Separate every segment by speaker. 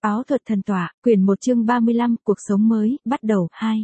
Speaker 1: Áo thuật thần tỏa, quyển 1 chương 35, cuộc sống mới, bắt đầu, 2.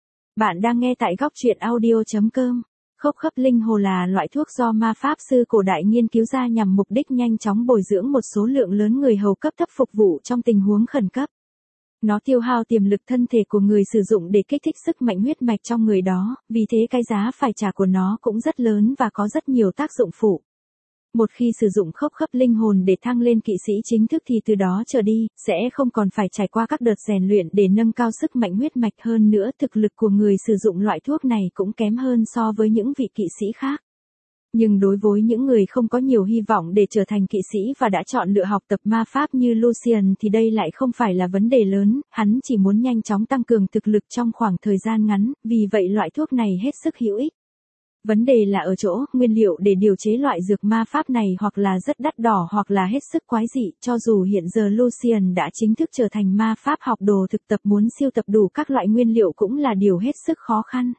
Speaker 1: Bạn đang nghe tại góc truyện audio.com. Khốc khấp linh hồ là loại thuốc do ma pháp sư cổ đại nghiên cứu ra nhằm mục đích nhanh chóng bồi dưỡng một số lượng lớn người hầu cấp thấp phục vụ trong tình huống khẩn cấp. Nó tiêu hao tiềm lực thân thể của người sử dụng để kích thích sức mạnh huyết mạch trong người đó, vì thế cái giá phải trả của nó cũng rất lớn và có rất nhiều tác dụng phụ. Một khi sử dụng khốc khấp linh hồn để thăng lên kỵ sĩ chính thức thì từ đó trở đi, sẽ không còn phải trải qua các đợt rèn luyện để nâng cao sức mạnh huyết mạch hơn nữa. Thực lực của người sử dụng loại thuốc này cũng kém hơn so với những vị kỵ sĩ khác. Nhưng đối với những người không có nhiều hy vọng để trở thành kỵ sĩ và đã chọn lựa học tập ma pháp như Lucian thì đây lại không phải là vấn đề lớn, hắn chỉ muốn nhanh chóng tăng cường thực lực trong khoảng thời gian ngắn, vì vậy loại thuốc này hết sức hữu ích. Vấn đề là ở chỗ, nguyên liệu để điều chế loại dược ma pháp này hoặc là rất đắt đỏ hoặc là hết sức quái dị, cho dù hiện giờ Lucian đã chính thức trở thành ma pháp học đồ thực tập, muốn siêu tập đủ các loại nguyên liệu cũng là điều hết sức khó khăn.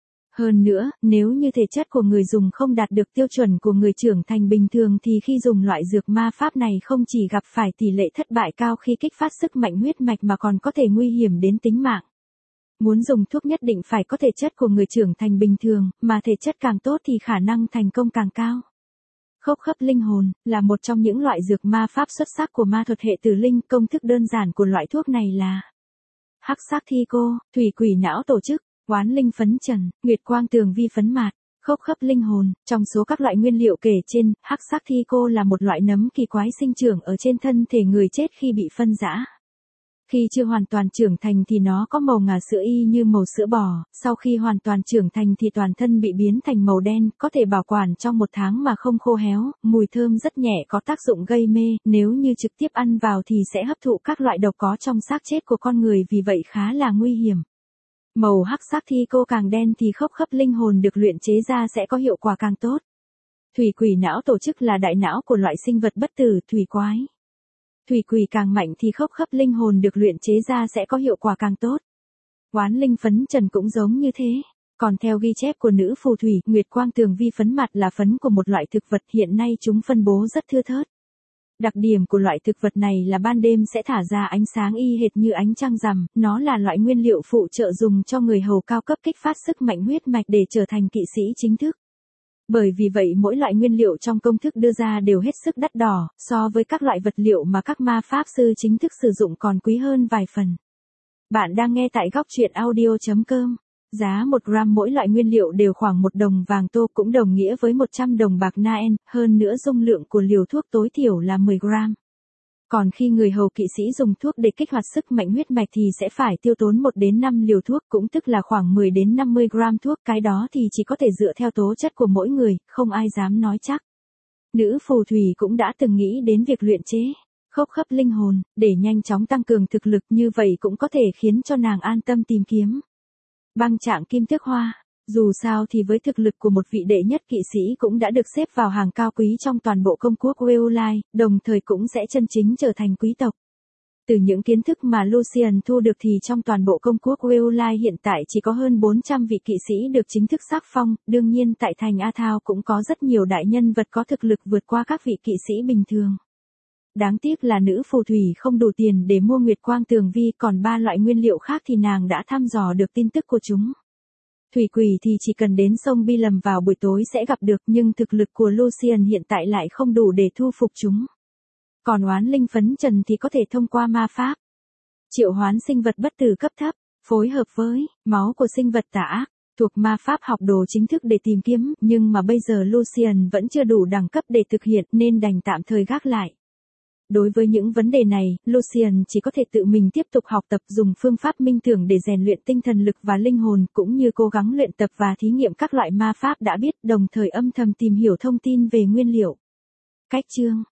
Speaker 1: Hơn nữa, nếu như thể chất của người dùng không đạt được tiêu chuẩn của người trưởng thành bình thường thì khi dùng loại dược ma pháp này không chỉ gặp phải tỷ lệ thất bại cao khi kích phát sức mạnh huyết mạch mà còn có thể nguy hiểm đến tính mạng. Muốn dùng thuốc nhất định phải có thể chất của người trưởng thành bình thường, mà thể chất càng tốt thì khả năng thành công càng cao. Khốc khấp linh hồn là một trong những loại dược ma pháp xuất sắc của ma thuật hệ tử linh. Công thức đơn giản của loại thuốc này là hắc xác thi cô, thủy quỷ não tổ chức, oán linh phấn trần, nguyệt quang tường vi phấn mạt. Khốc khấp linh hồn, trong số các loại nguyên liệu kể trên, hắc xác thi cô là một loại nấm kỳ quái sinh trưởng ở trên thân thể người chết khi bị phân rã. Khi chưa hoàn toàn trưởng thành thì nó có màu ngà sữa y như màu sữa bò, sau khi hoàn toàn trưởng thành thì toàn thân bị biến thành màu đen, có thể bảo quản trong 1 tháng mà không khô héo, mùi thơm rất nhẹ, có tác dụng gây mê, nếu như trực tiếp ăn vào thì sẽ hấp thụ các loại độc có trong xác chết của con người, vì vậy khá là nguy hiểm. Màu hắc xác thi cô càng đen thì khốc khấp linh hồn được luyện chế ra sẽ có hiệu quả càng tốt. Thủy quỷ não tổ chức là đại não của loại sinh vật bất tử, thủy quái. Thủy quỷ càng mạnh thì khốc khấp linh hồn được luyện chế ra sẽ có hiệu quả càng tốt. Oán linh phấn trần cũng giống như thế. Còn theo ghi chép của nữ phù thủy, nguyệt quang tường vi phấn mặt là phấn của một loại thực vật, hiện nay chúng phân bố rất thưa thớt. Đặc điểm của loại thực vật này là ban đêm sẽ thả ra ánh sáng y hệt như ánh trăng rằm, nó là loại nguyên liệu phụ trợ dùng cho người hầu cao cấp kích phát sức mạnh huyết mạch để trở thành kỵ sĩ chính thức. Bởi vì vậy mỗi loại nguyên liệu trong công thức đưa ra đều hết sức đắt đỏ, so với các loại vật liệu mà các ma pháp sư chính thức sử dụng còn quý hơn vài phần. Bạn đang nghe tại góc truyện audio.com. Giá 1 gram mỗi loại nguyên liệu đều khoảng 1 đồng vàng tô, cũng đồng nghĩa với 100 đồng bạc Naen, hơn nữa dung lượng của liều thuốc tối thiểu là 10 gram. Còn khi người hầu kỵ sĩ dùng thuốc để kích hoạt sức mạnh huyết mạch thì sẽ phải tiêu tốn 1 đến 5 liều thuốc, cũng tức là khoảng 10 đến 50 gram thuốc, cái đó thì chỉ có thể dựa theo tố chất của mỗi người, không ai dám nói chắc. Nữ phù thủy cũng đã từng nghĩ đến việc luyện chế khốc khấp linh hồn, để nhanh chóng tăng cường thực lực, như vậy cũng có thể khiến cho nàng an tâm tìm kiếm băng trạng kim tước hoa. Dù sao thì với thực lực của một vị đệ nhất kỵ sĩ cũng đã được xếp vào hàng cao quý trong toàn bộ công quốc Weolai, đồng thời cũng sẽ chân chính trở thành quý tộc. Từ những kiến thức mà Lucian thu được thì trong toàn bộ công quốc Weolai hiện tại chỉ có hơn 400 vị kỵ sĩ được chính thức sắc phong, đương nhiên tại thành Athao cũng có rất nhiều đại nhân vật có thực lực vượt qua các vị kỵ sĩ bình thường. Đáng tiếc là nữ phù thủy không đủ tiền để mua nguyệt quang tường vi, còn 3 loại nguyên liệu khác thì nàng đã thăm dò được tin tức của chúng. Thủy quỷ thì chỉ cần đến sông Bi lầm vào buổi tối sẽ gặp được, nhưng thực lực của Lucian hiện tại lại không đủ để thu phục chúng. Còn oán linh phấn trần thì có thể thông qua ma pháp triệu hoán sinh vật bất tử cấp thấp, phối hợp với máu của sinh vật tà ác, thuộc ma pháp học đồ chính thức để tìm kiếm, nhưng mà bây giờ Lucian vẫn chưa đủ đẳng cấp để thực hiện nên đành tạm thời gác lại. Đối với những vấn đề này, Lucian chỉ có thể tự mình tiếp tục học tập, dùng phương pháp minh tưởng để rèn luyện tinh thần lực và linh hồn, cũng như cố gắng luyện tập và thí nghiệm các loại ma pháp đã biết, đồng thời âm thầm tìm hiểu thông tin về nguyên liệu. Cách chương